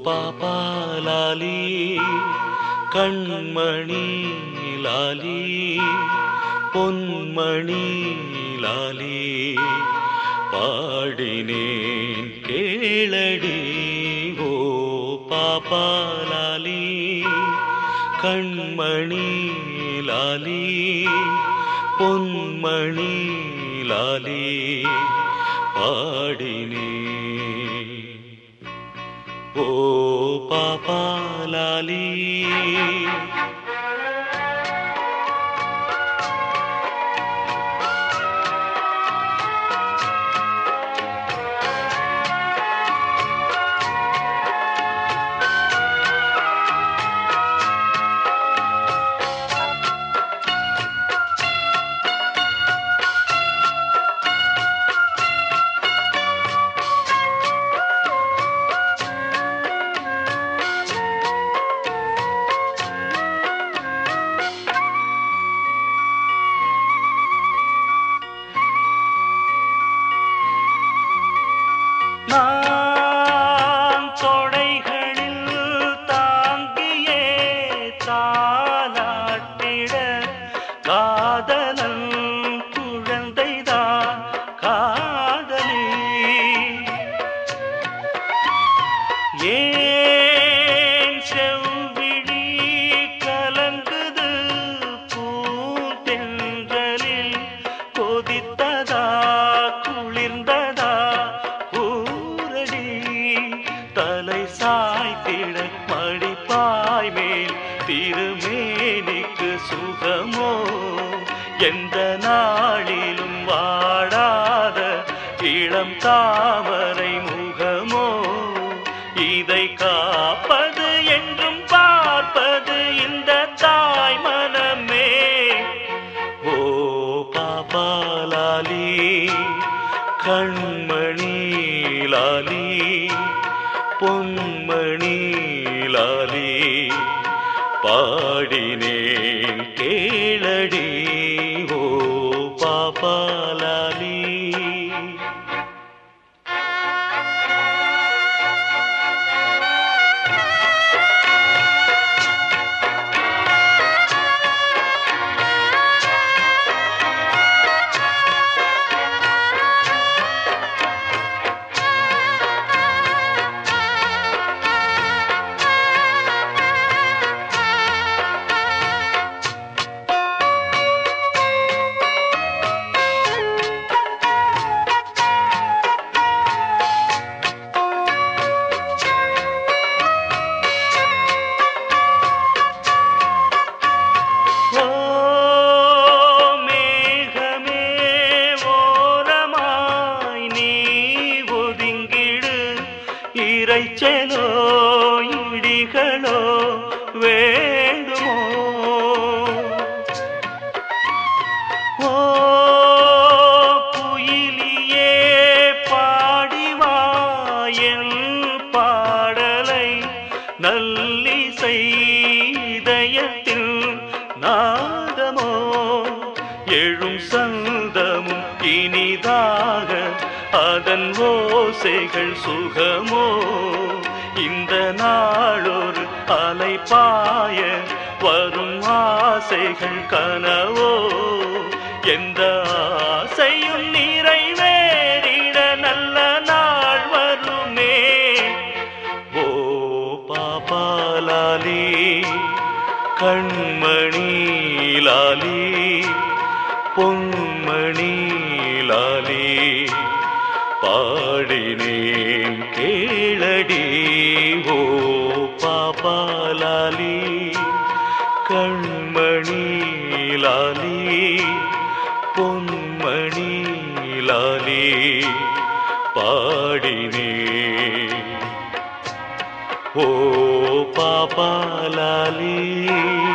பாப்பா லாலி கண்மணி லாலி பொன்மணி லாலி பாடினேன் கேளடி ஓ பாப்பா லாலி கண்மணி லாலி பொன்மணி லாலி பாடினேன் ஓ பாப்பா லாலி நான் தொடைகளில் தாங்கியே தாலாட்டிட காதலன் குழந்தைதான் காதலி ஏன் செவ்விழி கலங்குது பூந்தென்றலில் கொதித்ததா குளிர்ந்ததா தலை சாய்த்திட மடிப்பாய் மேல் திருமேனிக்கு சுகமோ எந்த நாளிலும் வாடாத இளம் தாமரை முகமோ இதை காப்பது என்றும் பார்ப்பது இந்த தாய் மனமே ஓ பாப்பா லாலி கண்மணி லாலி பொன்மணி லாலி பாடினேன் கேளடி ஓ பாப்பா லாலி இறைச்சலோ இடிகளோ வேண்டுமோ ஓ குயிலியே பாடிவாயன் பாடலை நல்லிசை இதயத்தில் நாதமோ எழும் சந்தமும் இனிதாக அதன் ஓசைகள் சுகமோ இந்த நாளொரு அலைபாய வரும் ஆசைகள் கனவோ எந்த ஆசையும் நிறைவேறிட நல்ல நாள் வருமே ஓ பாப்பா லாலி கண்மணி லாலி பொன்மணி லாலி பாடினேன் கேளடி ஓ பாப்பா லாலி கண்மணி லாலி பொன்மணி லாலி பாடினேன் ஓ பாப்பா லாலி